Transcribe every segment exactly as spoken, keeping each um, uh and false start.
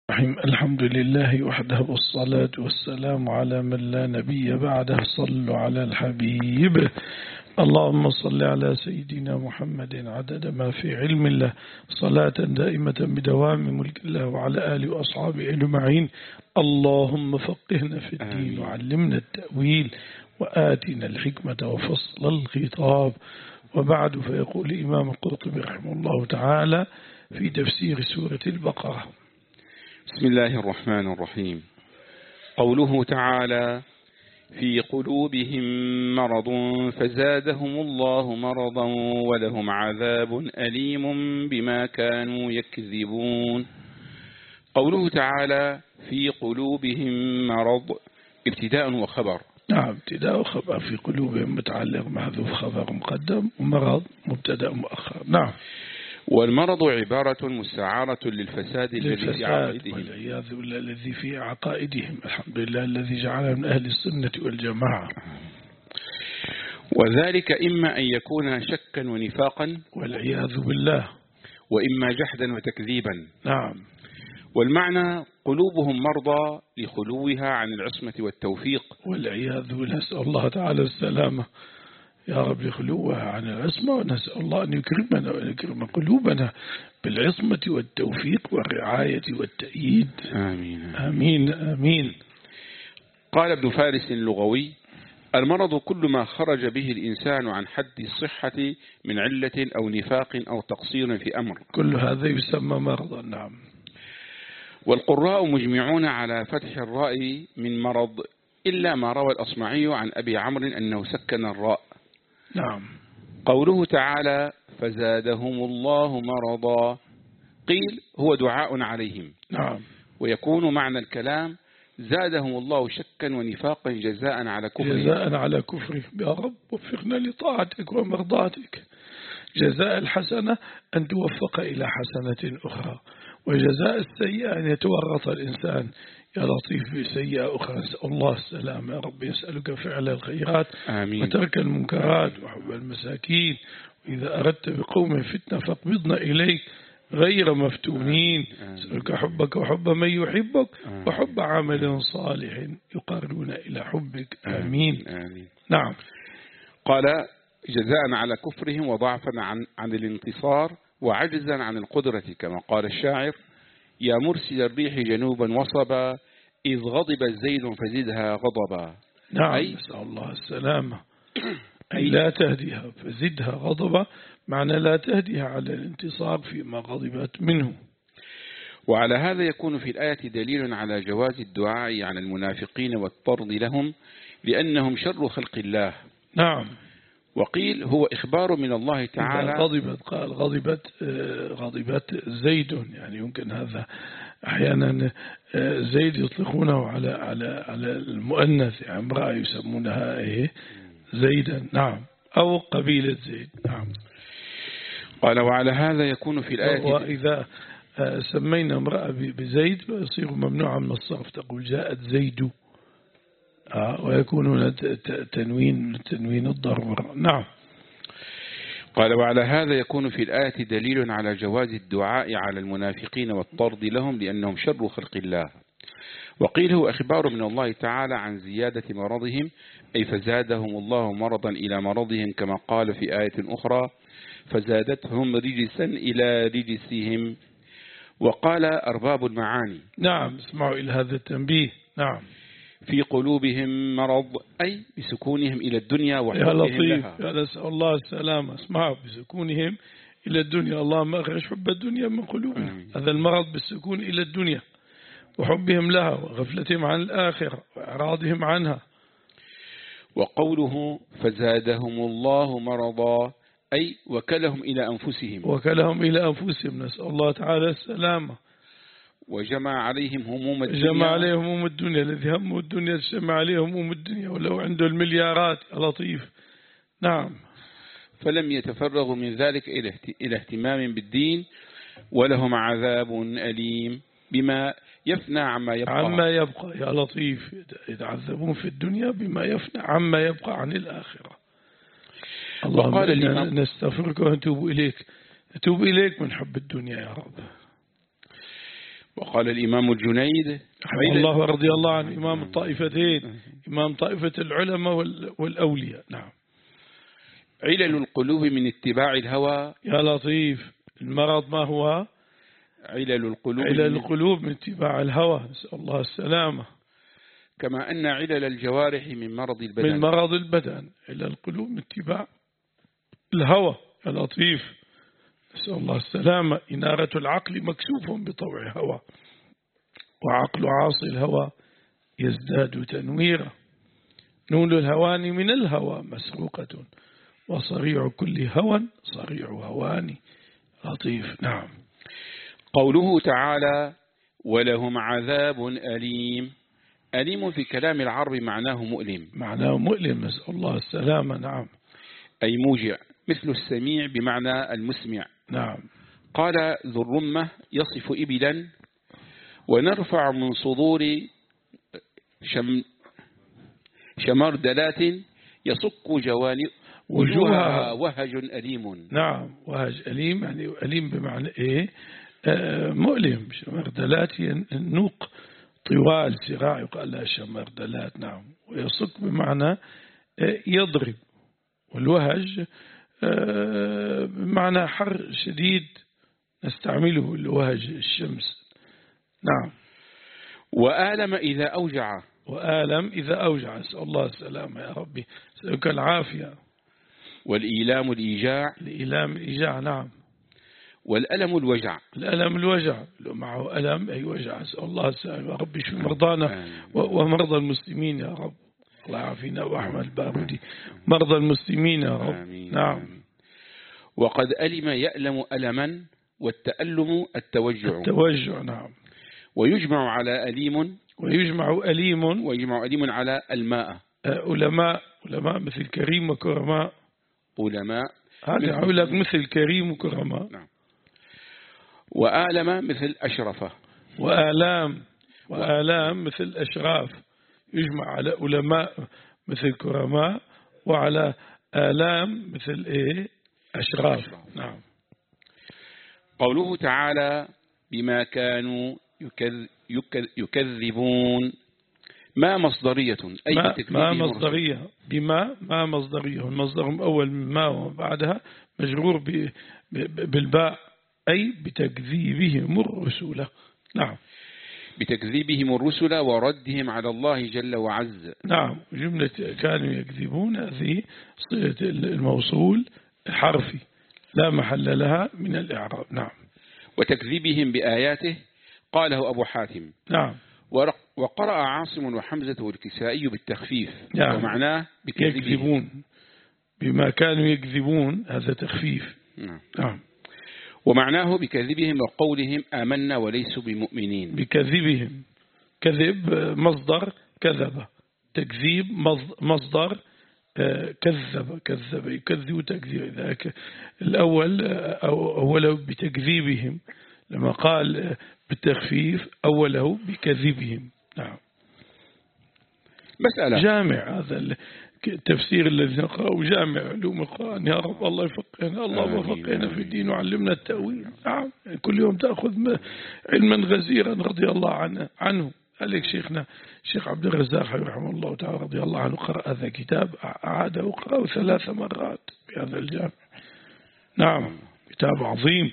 الرحيم. الحمد لله وحده والصلاة والسلام على من لا نبي بعده. صلوا على الحبيب. اللهم صل على سيدنا محمد عدد ما في علم الله، صلاة دائمة بدوام ملك الله، وعلى آله وأصحابه أجمعين. اللهم فقهنا في الدين وعلمنا التأويل وآتنا الحكمة وفصل الخطاب. وبعد، فيقول الإمام القرطبي رحمه الله تعالى في تفسير سورة البقرة: بسم الله الرحمن الرحيم. قوله تعالى: في قلوبهم مرض فزادهم الله مرضا ولهم عذاب أليم بما كانوا يكذبون. قوله تعالى في قلوبهم مرض ابتداء وخبر. نعم، ابتداء وخبر. في قلوبهم متعلق محذوف خبر مقدم، ومرض مبتدأ مؤخر. نعم. والمرض عبارة مستعارة للفساد الذي في عقائدهم، والعياذ بالله الذي في عقائدهم. الحمد لله الذي جعلنا من أهل السنة والجماعة. وذلك إما أن يكون شكا ونفاقا والعياذ بالله، وإما جحدا وتكذيبا. نعم. والمعنى قلوبهم مرضى لخلوها عن العصمة والتوفيق والعياذ بالله. نسأل الله تعالى السلامة يا رب، لخلوها عن العصمة، ونسأل الله أن يكرمنا وأن يكرم قلوبنا بالعصمة والتوفيق والرعاية والتأييد. آمين آمين آمين. قال ابن فارس اللغوي: المرض كل ما خرج به الإنسان عن حد الصحة من علة أو نفاق أو تقصير في أمر، كل هذا يسمى مرضا. نعم. والقراء مجمعون على فتح الراء من مرض، إلا ما روى الأصمعي عن أبي عمرو أنه سكن الراء. نعم. قوله تعالى فزادهم الله مرضا، قيل هو دعاء عليهم. نعم. ويكون معنى الكلام زادهم الله شكا ونفاقا جزاء على كفرهم. جزاء على كفرهم. يا رب وفقنا لطاعتك ومرضاتك. جزاء الحسنة أن توفق إلى حسنة أخرى، وجزاء السيئة أن يتورط الإنسان يا لطيف بسيئة أخرى. نسأل الله السلام يا رب. يسألك فعل الخيرات آمين. وترك المنكرات وحب المساكين، وإذا أردت بقوم فتنة فاقبضنا إليك غير مفتونين. نسألك حبك وحب من يحبك وحب عمل صالح يقربنا إلى حبك. آمين. آمين. نعم. قال جزاء على كفرهم وضعفا عن, عن الانتصار وعجزا عن القدرة، كما قال الشاعر: يا مرسل الريح جنوبا وصبا إذ غضب زيد فزدها غضبا. نعم. أي نسأل الله السلامة. أي لا تهديها فزدها غضبا، معنى لا تهديها على الانتصار فيما غضبت منه. وعلى هذا يكون في الآية دليل على جواز الدعاء على المنافقين والطرد لهم، لأنهم شر خلق الله. نعم. وقيل هو إخبار من الله تعالى. غضبت، قال غضبت غضبت زيد، يعني يمكن هذا أحيانا زيد يطلقونه على على على المؤنث، يعني امرأة يسمونها إيه زيدا. نعم. أو قبيلة زيد. نعم. قال وعلى هذا يكون في الآية، وإذا سمينا امرأة بزيد فيصير ممنوعا من الصرف، تقول جاءت زيد، آه ويكون تنوين تنوين الضرورة. نعم. قال وعلى هذا يكون في الآية دليل على جواز الدعاء على المنافقين والطرد لهم، لأنهم شر خلق الله. وقيل هو إخبار من الله تعالى عن زيادة مرضهم، أي فزادهم الله مرضا إلى مرضهم، كما قال في آية أخرى: فزادتهم رجسا إلى رجسهم. وقال أرباب المعاني: نعم، اسمعوا إلى هذا التنبيه. نعم. في قلوبهم مرض، أي بسكونهم إلى الدنيا وحبهم لها. يا لطيف، لها. يا نسأل الله السلامة. اسمعوا، بسكونهم إلى الدنيا. اللهم أخرج حب الدنيا من قلوبنا. آمين. هذا المرض بالسكون إلى الدنيا وحبهم لها وغفلتهم عن الآخرة وإعراضهم عنها. وقوله فزادهم الله مرضا، أي وكلهم إلى أنفسهم. وكلهم إلى أنفسهم. نسأل الله تعالى السلامة. وجمع عليهم هموم الدنيا. جمع عليهم هموم الدنيا. الذي همه الدنيا جمع عليه هموم الدنيا، ولو عنده المليارات يا لطيف. نعم. فلم يتفرغوا من ذلك إلى اهتمام بالدين، ولهم عذاب أليم بما يفنى عما يبقى. عما يبقى يا لطيف. يتعذبون في الدنيا بما يفنى عما يبقى عن الآخرة. اللهم نستغفرك ونتوب إليك. نتوب إليك من حب الدنيا يا رب. وقال الإمام الجنيد رحمه الله ورضي الله عن إمام الطائفتين، إمام طائفة العلماء والأولياء. نعم. علل القلوب من اتباع الهوى. يا لطيف، المرض ما هو؟ علل القلوب علل القلوب من اتباع الهوى، نسأل الله السلامة. كما أن علل الجوارح من مرض البدن. من مرض البدن. علل القلوب من اتباع الهوى. يا لطيف، نسأل الله السلامة. إنارة العقل مكسوف بطوع هوى، وعقل عاصي الهوى يزداد تنويرا. نون الهوان من الهوى مسروقة، وصريع كل هوى صريع هواني. لطيف. نعم. قوله تعالى ولهم عذاب أليم. أليم في كلام العرب معناه مؤلم. معناه مؤلم، نسأل الله السلامة. نعم. أي موجع، مثل السميع بمعنى المسمع. نعم. قال ذو الرمة يصف إبلا ونرفع من صدور شم شمردلات يصك جوانب وجوهها وهج أليم. نعم. وهج أليم، يعني أليم بمعنى إيه؟ آه مؤلم. شمردلات النوق طوال سراع يقال لها شمردلات. نعم. ويصك بمعنى آه يضرب، والوهج آه بمعنى حر شديد نستعمله لوهج الشمس. نعم. وآلم إذا أوجع. وآلم إذا أوجع، نسأل الله السلامة يا ربي، سألك العافية. والإيلام الإيجاع. الإيلام الإيجاع. نعم. والألم الوجع. الألم الوجع، لو معه ألم أي وجع، نسأل الله السلامة يا ربي. شو مرضانا ومرضى المسلمين يا رب، الله يعافينا. وأحمد البارودي مرضى المسلمين يا رب. آمين. نعم. آمين. وقد ألم يألم ألما، والتألم التوجع. التوجع. نعم. ويجمع على أليم. ويجمع أليم. ويجمع أليم على الماء. علماء. علماء مثل كريم وكرماء. علماء هذا أقول لك مثل كريم وكرماء. نعم. وآلم مثل أشرفة. وآلام. وآلام مثل أشراف. يجمع على علماء مثل كرماء، وعلى آلام مثل إيه؟ أشراف. نعم. قوله تعالى بما كانوا يكذبون. ما مصدرية أي ما, ما مصدرية. بما ما مصدرية، المصدر الأول من ما وبعدها مجرور بالباء، أي بتكذيبهم الرسل. نعم. بتكذيبهم الرسل وردهم على الله جل وعز. نعم. جملة كانوا يكذبون هذه صلة الموصول حرفي لا محل لها من الإعراب. نعم. وتكذيبهم بآياته قاله أبو حاتم. نعم. وقرأ عاصم وحمزة والكسائي بالتخفيف. نعم. ومعناه يكذبون. بما كانوا يكذبون هذا تخفيف. نعم. نعم. ومعناه بكذبهم وقولهم آمنا وليسوا بمؤمنين. بكذبهم. كذب مصدر كذب، تكذيب مصدر كذب. كذب يكذب تكذيب. ذاك الأول أوله بتكذيبهم، لما قال بالتخفيف أوله بكذبهم. نعم. مسألة جامع هذا التفسير الذي نقرأه، جامع علوم القرآن. يا رب الله يفقهنا، الله وفقهنا في الدين وعلمنا التأويل. نعم. كل يوم تأخذ علما غزيرا رضي الله عنه عنه. قال شيخنا الشيخ عبد الرزاق رحمه الله تعالى رضي الله عنه قرأ هذا الكتاب، أعاده وقرأه ثلاث مرات في هذا الجامع. نعم. كتاب عظيم.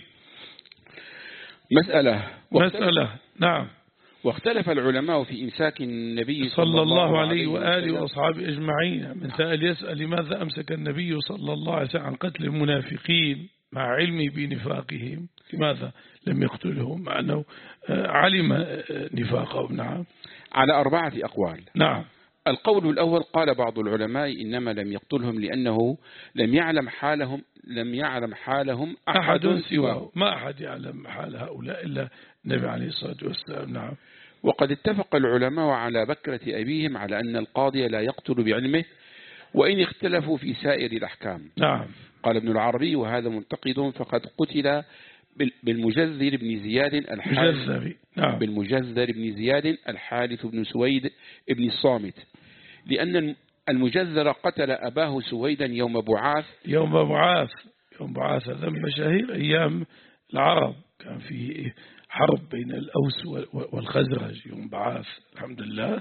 مسألة مسألة. نعم. واختلف العلماء في إمساك النبي صلى الله عليه وآله وأصحابه أجمعين. من سأل يسأل لماذا أمسك النبي صلى الله عليه وسلم عن قتل المنافقين مع علمه بنفاقهم؟ لماذا لم يقتلهم مع أنه علم نفاقهم؟ نعم. على أربعة أقوال. نعم. القول الأول قال بعض العلماء إنما لم يقتلهم لأنه لم يعلم حالهم لم يعلم حالهم أحد, أحد سواه. ما أحد يعلم حال هؤلاء إلا النبي عليه الصلاة والسلام. نعم. وقد اتفق العلماء على بكرة أبيهم على أن القاضي لا يقتل بعلمه، وإن اختلفوا في سائر الأحكام. نعم. قال ابن العربي وهذا منتقد، فقد قتل بالمجذر بن زياد الحارث نعم. بالمجذر بن زياد الحارث بن سويد ابن الصامت، لأن المجذر قتل أباه سويدا يوم بعاث. يوم بعاث. يوم بعاث هذا مشاهير أيام العرب، كان في حرب بين الأوس والخزرج يوم بعاث الحمد لله،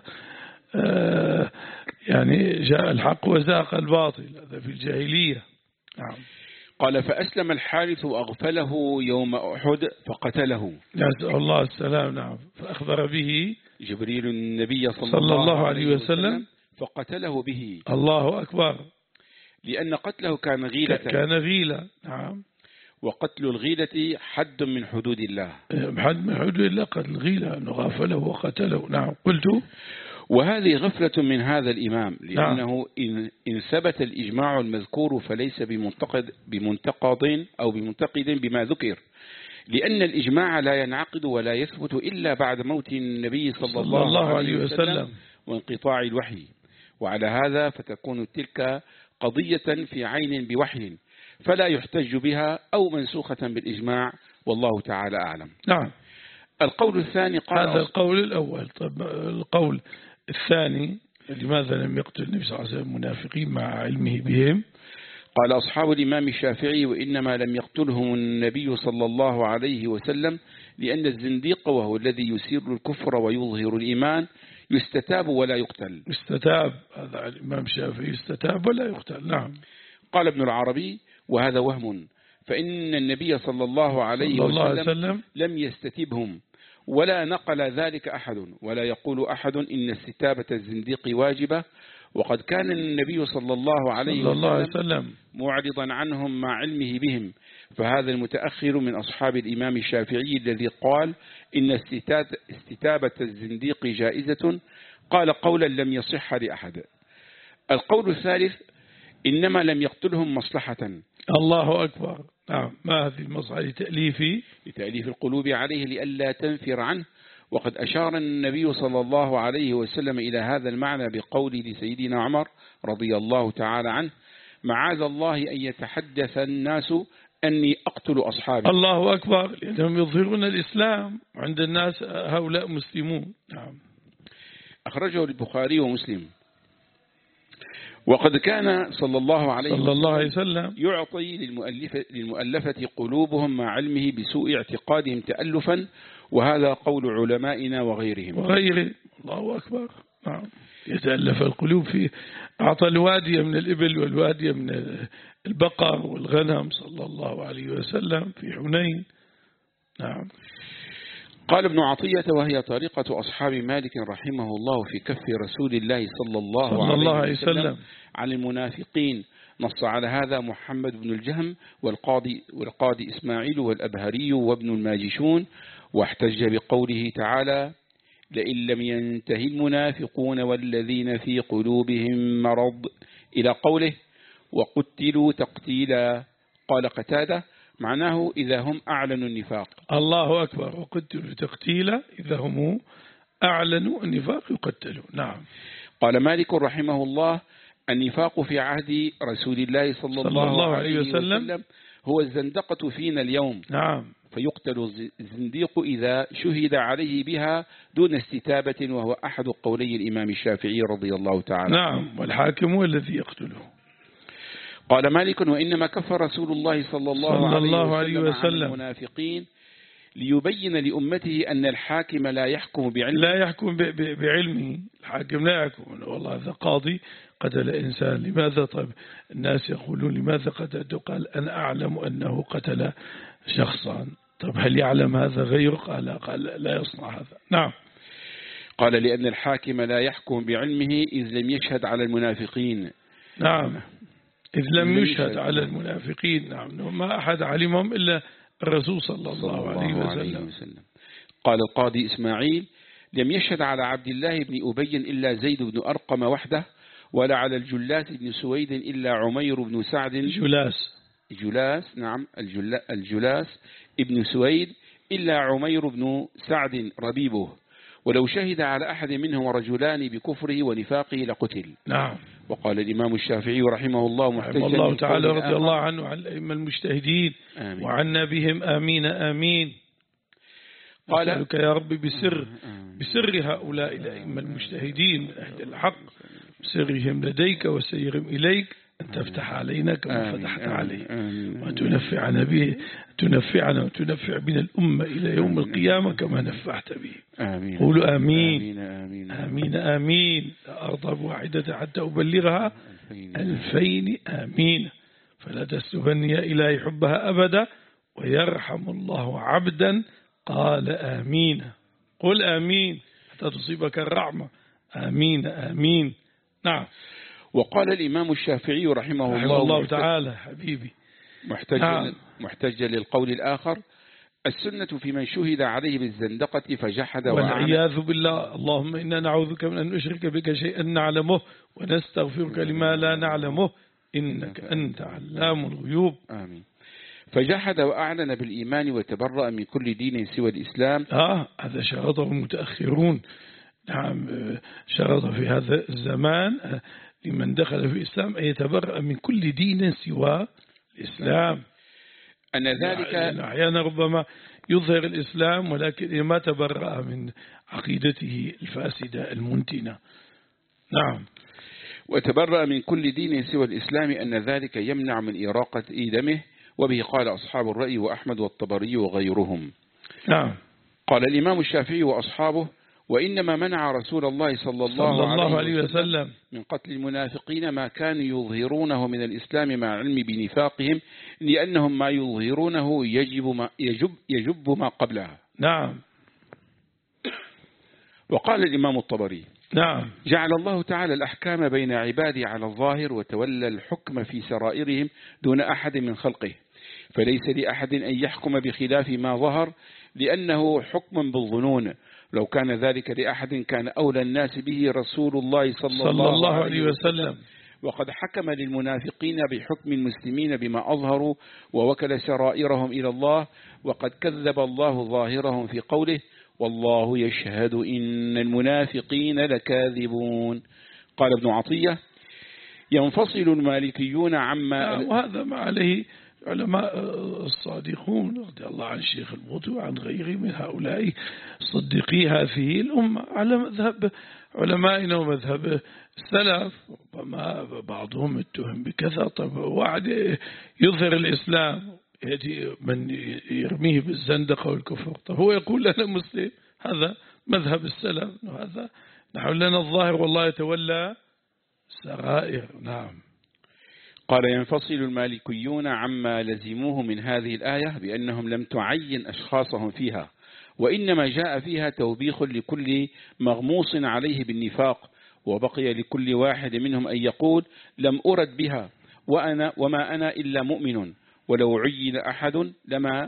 آه يعني جاء الحق وزاق الباطل، هذا في الجاهلية. نعم. قال فأسلم الحارث وأغفله يوم أحد فقتله. نسأل الله السلام. نعم. فأخبر به جبريل النبي صلى, صلى الله, الله عليه عليه وسلم, وسلم فقتله به. الله أكبر. لأن قتله كان غيلة. كان غيلة. نعم. وقتل الغيلة حد من حدود الله. حد من حدود الله، قتل الغيلة أنه غافله وقتله. نعم. قلت وهذه غفلة من هذا الإمام، لأنه نعم. إن ثبت الإجماع المذكور فليس بمنتقد بمنتقد أو بمنتقد بما ذكر، لأن الإجماع لا ينعقد ولا يثبت إلا بعد موت النبي صلى, صلى الله, الله عليه وسلم, وسلم وانقطاع الوحي. وعلى هذا فتكون تلك قضية في عين بوحي فلا يحتج بها أو منسوخة بالإجماع، والله تعالى أعلم. نعم. القول الثاني قال هذا القول الأول. طب القول الثاني لماذا لم يقتل النبي صلى الله عليه وسلم المنافقين مع علمه بهم؟ قال أصحاب الإمام الشافعي وإنما لم يقتلهم النبي صلى الله عليه وسلم لأن الزنديق وهو الذي يسير الكفر ويظهر الإيمان يستتاب ولا يقتل. يستتاب، هذا الإمام الشافعي يستتاب ولا يقتل. نعم. قال ابن العربي وهذا وهم، فإن النبي صلى الله عليه صلى الله عليه وسلم, وسلم لم يستتبهم ولا نقل ذلك أحد، ولا يقول أحد إن استتابة الزنديق واجبة، وقد كان النبي صلى الله عليه صلى الله عليه وسلم وسلم معرضا عنهم مع علمه بهم. فهذا المتأخر من أصحاب الإمام الشافعي الذي قال إن استتابة الزنديق جائزة قال قولا لم يصح لأحد. القول الثالث إنما لم يقتلهم مصلحة. الله أكبر. نعم. ما هذه المصلحة؟ لتأليف لتأليف القلوب عليه لئلا تنفر عنه. وقد أشار النبي صلى الله عليه وسلم إلى هذا المعنى بقوله لسيدنا عمر رضي الله تعالى عنه معاذ الله أن يتحدث الناس أني أقتل أصحابي. الله أكبر. لأنهم يظهرون الإسلام وعند الناس هؤلاء مسلمون. نعم. أخرجه البخاري ومسلم. وقد كان صلى الله عليه صلى الله عليه وسلم يعطي للمؤلفة, للمؤلفة قلوبهم مع علمه بسوء اعتقادهم تألفا، وهذا قول علمائنا وغيرهم وغيره. الله أكبر. نعم. يتألف القلوب فيه. أعطى الوادية من الإبل والوادية من البقر والغنم صلى الله عليه وسلم في حنين. نعم. قال ابن عطية وهي طريقة أصحاب مالك رحمه الله في كف رسول الله صلى الله, صلى الله عليه وسلم, وسلم عن المنافقين. نص على هذا محمد بن الجهم والقاضي, والقاضي إسماعيل والأبهري وابن الماجشون، واحتج بقوله تعالى لئن لم ينتهي المنافقون والذين في قلوبهم مرض إلى قوله وقتلوا تقتيلا. قال قتادة معناه إذا هم أعلنوا النفاق. الله أكبر. وقتلوا تقتيلا إذا هم أعلنوا النفاق يقتلوا. نعم. قال مالك رحمه الله النفاق في عهد رسول الله صلى, صلى الله, الله عليه وسلم, وسلم هو الزندقة فينا اليوم. نعم. فيقتل الزنديق إذا شهد عليه بها دون استتابة، وهو أحد قولي الإمام الشافعي رضي الله تعالى. نعم. والحاكم هو الذي يقتله. قال مالك وإنما كف رسول الله صلى الله, صلى عليه, الله عليه وسلم, وسلم عن المنافقين ليبين لأمته أن الحاكم لا يحكم بعلمه. لا يحكم بعلمه. الحاكم لا يحكم والله هذا قاضي قتل إنسان. لماذا؟ طيب الناس يقولون لماذا قتلته؟ قال أنا أعلم أنه قتل شخصا. طب هل يعلم هذا غيره؟ قال قال لا يصنع هذا. نعم. قال لأن الحاكم لا يحكم بعلمه إذ لم يشهد على المنافقين. نعم. إذ لم يشهد على المنافقين. نعم. ما أحد علمهم إلا الرسول صلى الله عليه وسلم. قال القاضي إسماعيل لم يشهد على عبد الله بن أبي إلا زيد بن أرقم وحده، ولا على الجلاس بن سويد إلا عمير بن سعد. جلاس جلاس نعم الجلاس ابن سويد إلا عمير بن سعد ربيبه، ولو شهد على أحد منهم رجلان بكفره ونفاقه لقتل. نعم. وقال الإمام الشافعي رحمه الله محتجا الله تعالى رضي الله عنه وعن الأئمة المجتهدين وعنا بهم آمين آمين. قال نسألك يا رب بسر بسر هؤلاء الأئمة المجتهدين من أهل الحق، بسرهم لديك وسيرهم إليك، أن تفتح علينا كما آمين. فتحت آمين. عليه، آمين. وتنفعنا به، تنفعنا وتنفع بنا الأمة إلى يوم القيامة كما نفعت به. آمين. قولوا آمين. آمين. آمين. آمين آمين. لا أرضى بواحدة حتى أبلغها ألفين آمين. فلا تستبني يا إلهي حبها أبدا، ويرحم الله عبدا قال آمين. قل آمين حتى تصيبك الرحمة. آمين آمين. نعم. وقال الإمام الشافعي رحمه, رحمه الله, الله تعالى حبيبي محتجا نعم. محتجا للقول الآخر: السنة في من شهد عليه بالزندقة فجحد والعياذ بالله. اللهم إنا نعوذك من أن نشرك بك شيئا نعلمه ونستغفرك لما لا نعلمه إنك أنت علام الغيوب. آمين. فجحد وأعلن بالإيمان وتبرأ من كل دين سوى الإسلام. آه هذا شرطه المتأخرون. نعم شرط في هذا الزمان لمن دخل في الإسلام أن يتبرأ من كل دين سوى الإسلام. أن ذلك أحيانا ربما يظهر الإسلام ولكن ما تبرأ من عقيدته الفاسدة المنتنة. نعم. وتبرأ من كل دين سوى الإسلام أن ذلك يمنع من إراقة دمه، وبه قال أصحاب الرأي وأحمد والطبري وغيرهم. نعم. قال الإمام الشافعي وأصحابه: وإنما منع رسول الله صلى الله, صلى الله عليه وسلم من قتل المنافقين ما كانوا يظهرونه من الإسلام مع علم بنفاقهم، لأنهم ما يظهرونه يجب ما, يجب, يجب ما قبلها. نعم. وقال الإمام الطبري: نعم. جعل الله تعالى الأحكام بين عباده على الظاهر، وتولى الحكم في سرائرهم دون أحد من خلقه، فليس لأحد أن يحكم بخلاف ما ظهر، لأنه حكم بالظنون. لو كان ذلك لأحد كان أولى الناس به رسول الله صلى, صلى الله, الله عليه وسلم. وقد حكم للمنافقين بحكم المسلمين بما أظهروا، ووكل سرائرهم إلى الله، وقد كذب الله ظاهرهم في قوله: والله يشهد إن المنافقين لكاذبون. قال ابن عطية: ينفصل المالكيون عما، وهذا ما عليه علماء الصادقون رضي الله عن الشيخ الموتي وعن غيره من هؤلاء صديقي هذه الأمة، على مذهب علمائنا ومذهب السلف. ربما بعضهم اتهم بكذا، طب وعد يظهر الإسلام يأتي من يرميه بالزندقة والكفر، طب هو يقول أنا مسلم. هذا مذهب السلف، هذا نحن لنا الظاهر والله يتولى السرائر. نعم. قال: ينفصل المالكيون عما لزموه من هذه الآية بأنهم لم تعين أشخاصهم فيها، وإنما جاء فيها توبيخ لكل مغموص عليه بالنفاق، وبقي لكل واحد منهم أن يقول: لم أرد بها وأنا وما أنا إلا مؤمن، ولو عين أحد لما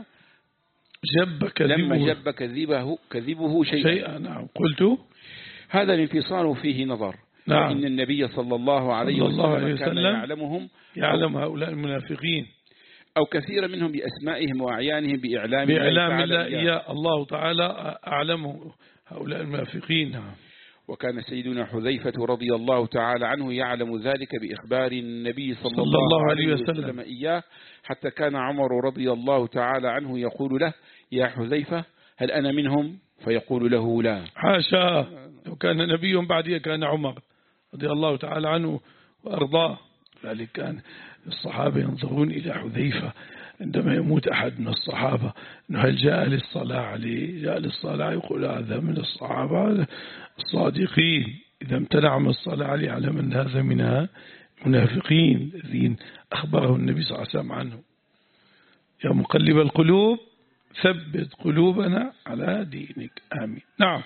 جب كذبه, لما جب كذبه, كذبه شيئا. شيئا. نعم. قلت هذا الانفصال فيه نظر. نعم. إن النبي صلى الله عليه صلى الله عليه وسلم كان وسلم يعلمهم، يعلم هؤلاء المنافقين أو كثير منهم بأسمائهم وأعيانهم بإعلام, بإعلام الله إياه. الله تعالى أعلمه هؤلاء المنافقين. وكان سيدنا حذيفة رضي الله تعالى عنه يعلم ذلك بإخبار النبي صلى, صلى الله, الله عليه وسلم, وسلم إياه، حتى كان عمر رضي الله تعالى عنه يقول له: يا حذيفة هل أنا منهم؟ فيقول له: لا. حاشا، لو كان نبي بعدي كان عمر رضي الله تعالى عنه وأرضاه. ذلك كان الصحابة ينظرون إلى حذيفة عندما يموت أحد من الصحابة أنه هل جاء للصلاة عليه؟ جاء للصلاة، يقول هذا من الصحابة الصادقين. إذا امتنع من الصلاة عليه على من هذا من المنافقين الذين أخبره النبي صلى الله عليه وسلم عنه. يا مقلب القلوب ثبت قلوبنا على دينك. آمين. نعم.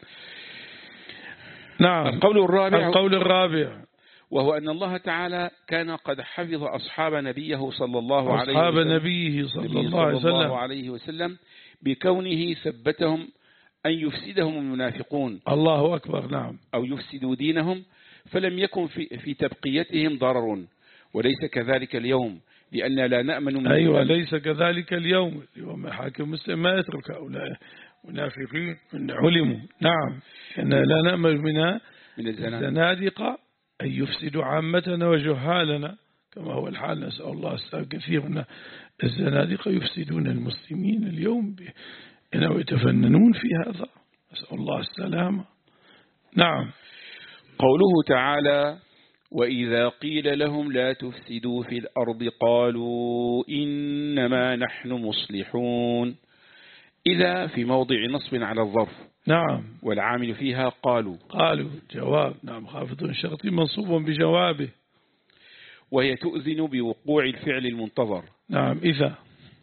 نعم. القول الرابع القول الرابع وهو أن الله تعالى كان قد حفظ أصحاب نبيه صلى الله عليه أصحاب وسلم نبيه صلى الله عليه صلى الله وسلم عليه وسلم بكونه ثبتهم أن يفسدهم المنافقون. الله أكبر. نعم. أو يفسدوا دينهم، فلم يكن في, في تبقيتهم ضرر، وليس كذلك اليوم، لأن لا نأمن من أيوة ليس كذلك اليوم. اليوم حاكم مسلم ما يترك هؤلاء منافقين من علموا. نعم. أن لا نأمن من من الزنادقة أن يفسدوا عامتنا وجهالنا، كما هو الحال. نسأل الله السلام. كثير من الزنادقة يفسدون المسلمين اليوم إنه يتفننون في هذا. نسأل الله السلامة. نعم. قوله تعالى: وإذا قيل لهم لا تفسدوا في الأرض قالوا إنما نحن مصلحون. إذا في موضع نصب على الظرف، نعم، والعامل فيها قالوا. قالوا جواب، نعم، خافض شرطي منصوب بجوابه، وهي تؤذن بوقوع الفعل المنتظر. نعم. إذا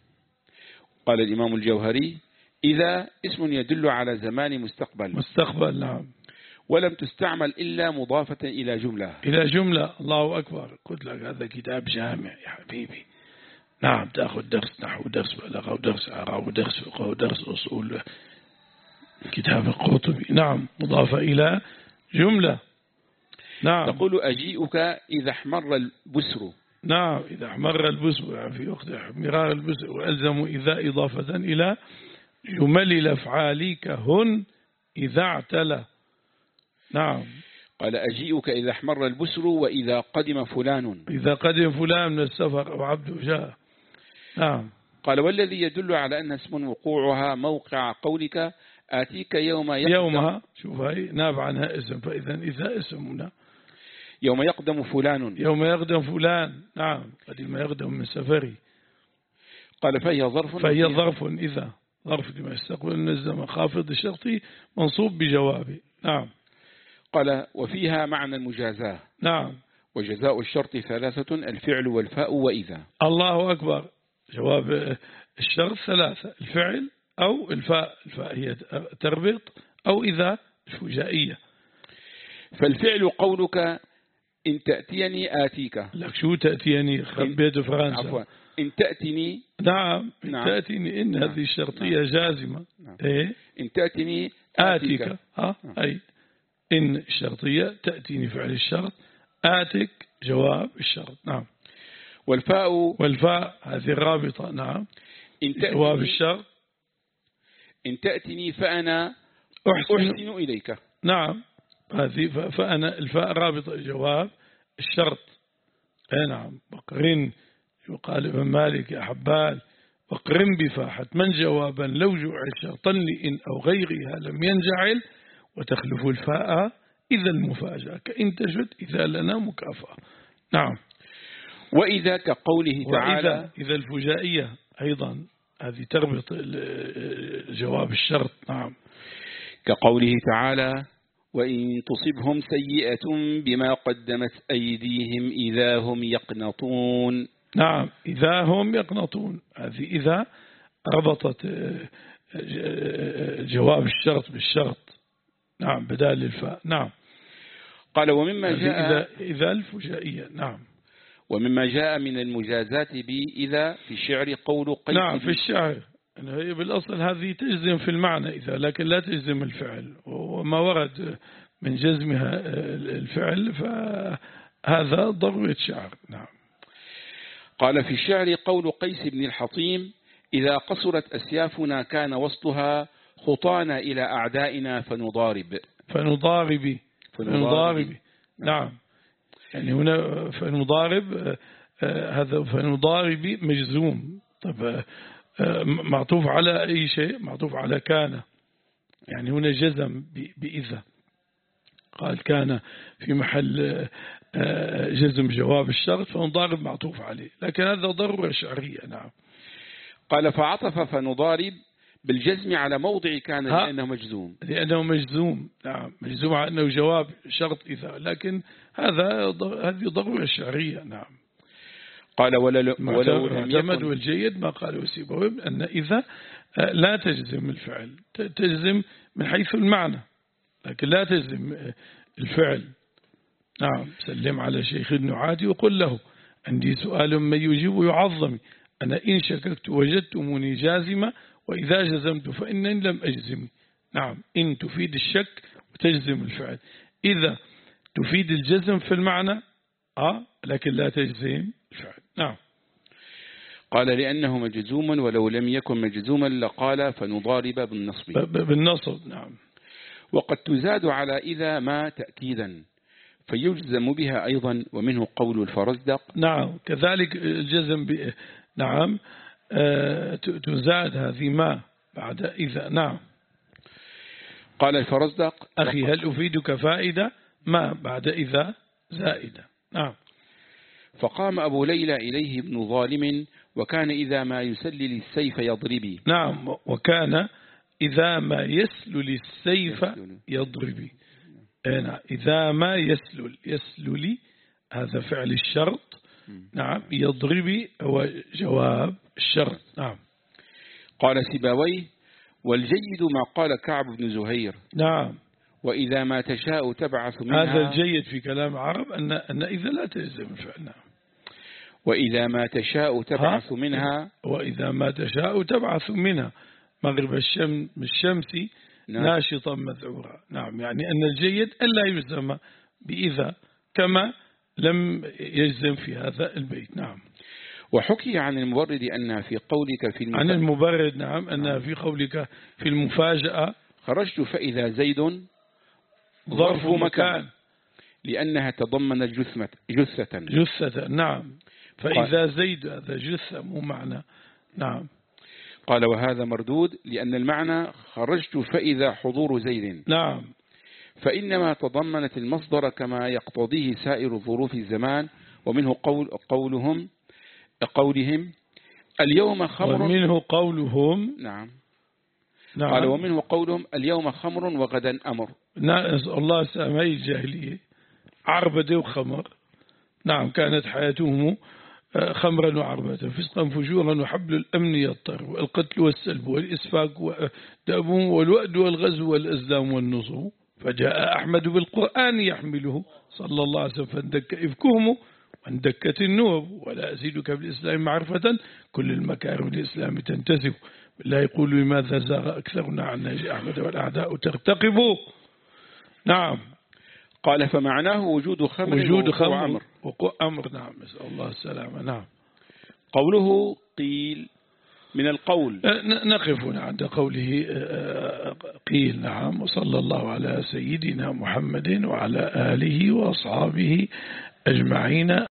قال الإمام الجوهري: إذا اسم يدل على زمان مستقبل مستقبل، نعم، ولم تستعمل إلا مضافة إلى جملة. إلى جملة. الله أكبر، قلت لك هذا كتاب جامع يا حبيبي. نعم، تأخذ درس نحو، درس بلاغة، ودرس عراء، ودرس فقه، ودرس أصول، كتاب القرطبي. نعم، مضافة إلى جملة. نعم. تقول أجيئك إذا احمر البسر. نعم، إذا احمر البسر، في وقت احمرار البسر، وألزم إذا إضافة إلى جمل الأفعال كهن إذا اعتلى. نعم. قال أجيئك إذا احمر البسر وإذا قدم فلان. إذا قدم فلان من السفر أو عبد جاء. نعم. قال والذي يدل على أن اسم وقوعها موقع قولك آتيك يوم يقدم. يومها، شوف هاي ناب عنها اسم، فإذا إذا اسمنا يوم يقدم فلان. يوم يقدم فلان. نعم، قدم يقدم من سفري. قال فهي ظرف. فهي ظرف إذا، ظرف لما يستقبل من الزمن، خافض الشرطي منصوب بجوابه. نعم. قال وفيها معنى المجازاة. نعم. وجزاء الشرط ثلاثة: الفعل والفاء وإذا. الله أكبر. جواب الشرط ثلاثة: الفعل أو الفاء، الفاء هي تربط، أو إذا الفجائية. فالفعل قولك إن تأتيني آتيك. لك شو تأتيني؟ خبيت فرنسا. عفوا، إن تأتيني. نعم، إن نعم. تأتيني، إن نعم. هذه الشرطية نعم. جازمة. نعم. إيه؟ إن تأتيني آتيك. آتيك. ها؟ نعم. أي إن الشرطية، تأتيني فعل الشرط، آتك جواب الشرط. نعم. والفاء. والفاء هذه الرابطة. نعم. إن جواب الشرط. إن تأتيني فأنا أحسن, أحسن إليك. نعم، هذه فأنا الفاء رابطة جواب الشرط. أي نعم. وقرن، يقال ابن مالك يا حبال، وقرن بفاحة من جوابا لو جعل شرطا لإن أو غيرها لم ينجعل، وتخلف الفاء إذا المفاجأة، كإن تجد إذا لنا مكافأة. نعم. وإذا كقوله تعالى. وإذا إذا الفجائية أيضا، هذه تربط جواب الشرط. نعم. كقوله تعالى وإن تصبهم سيئة بما قدمت أيديهم إذا هم يقنطون. نعم، إذا هم يقنطون، هذه إذا ربطت جواب الشرط بالشرط. نعم، بدال الفاء. نعم. قال ومما جاء إذا, إذا الفجائية. نعم. ومما جاء من المجازات بإذا في الشعر قول قيس. نعم، في الشعر هي بالأصل هذه تجزم في المعنى إذا، لكن لا تجزم الفعل، وما ورد من جزمها الفعل فهذا ضرورة شعر. نعم. قال في الشعر قول قيس بن الحطيم إذا قصرت أسيافنا كان وسطها خطانا إلى أعدائنا فنضارب. فنضارب فنضارب. نعم. يعني هنا فنضارب، هذا فنضارب مجزوم. طب معطوف على أي شيء؟ معطوف على كان، يعني هنا جزم بإذا، قال كان في محل جزم جواب الشرط، فنضارب معطوف عليه، لكن هذا ضرورة شعرية. نعم. قال فعطف فنضارب بالجزم على موضع كان لأنه مجزوم. لأنه مجزوم. نعم، مجزوم على أنه جواب شرط إذا، لكن هذا هذه ضرورة شعرية. نعم. قال ولو معتمد والجيد ما قاله سيبويه أن إذا لا تجزم الفعل، تجزم من حيث المعنى لكن لا تجزم الفعل. نعم. سلم على شيخ النعاتي وقل له عندي سؤال من يجيب يعظم، أنا إن شككت وجدتموني جازمة، وإذا جزمت فإنني لم أجزم. نعم. إن تفيد الشك وتجزم الفعل، إذا تفيد الجزم في المعنى آه لكن لا تجزم الفعل. نعم. قال لأنه مجزوم، ولو لم يكن مجزوما لقال فنضارب بالنصب. بالنصب. نعم. وقد تزاد على إذا ما تأكيدا فيجزم بها أيضا، ومنه قول الفرزدق. نعم، كذلك الجزم ب... نعم آه تزاد هذه ما بعد إذا. نعم. قال الفرزدق أخي هل أفيدك فائدة ما بعد إذا زائدة. نعم. فقام أبو ليلى إليه ابن ظالم وكان إذا ما يسلل السيف يضربي. نعم، وكان إذا ما يسلل السيف يضربي. نعم، إذا ما يسلل يسلل هذا فعل الشرط. نعم، يضربي هو جواب الشرط. نعم. قال سيبويه: والجيد ما قال كعب بن زهير. نعم. وإذا ما تشاء تبعث منها. هذا الجيد في كلام العرب أن أن إذا لا تلزم الفعل. نعم. وإذا ما تشاء تبعث منها. وإذا ما تشاء تبعث منها مغرب الشمس الشمس ناشطا مذعورا. نعم، يعني أن الجيد ألا يلزم بإذا كما لم يجزم في هذا البيت. نعم. وحكي عن المبرد أن في قولك في المفاجأة عن المبرد نعم أن في قولك في المفاجأة خرجت فإذا زيد ظرف مكان لأنها تضمنت جثة جثة جثة. نعم، فإذا زيد هذا جثة مو معنى. نعم. قال: وهذا مردود لأن المعنى خرجت فإذا حضور زيد. نعم. فإنما تضمنت المصدر كما يقتضيه سائر ظروف الزمان، ومنه قول قولهم قولهم اليوم خمر. ومنه قولهم. نعم. نعم. قال: ومنه قولهم اليوم خمر وغدا أمر. نسأل الله السلامة. الجاهلية عربدة وخمر. نعم، كانت حياتهم خمرا وعربة، فسقا فجورا وحبل الأمن يضطر، القتل والسلب والإسفاك والدأب والوأد والغزو والأزلام والنصب. فجاء أحمد بالقرآن يحمله صلى الله عليه وسلم فاندك إفكهم واندكت النوب. ولا أزيدك بالإسلام معرفة كل المكارم الإسلام تنتسب. بالله يقول: لماذا زاغ أكثرنا عن نهج أحمد والأعداء ترتقبوا. نعم. قال: فمعناه وجود خمر وجود خمر وقوع أمر. نعم، نسأل الله السلامة. نعم. قوله قيل من القول. نقف عند قوله قيل. نعم. وصلى الله على سيدنا محمد وعلى آله وأصحابه أجمعين.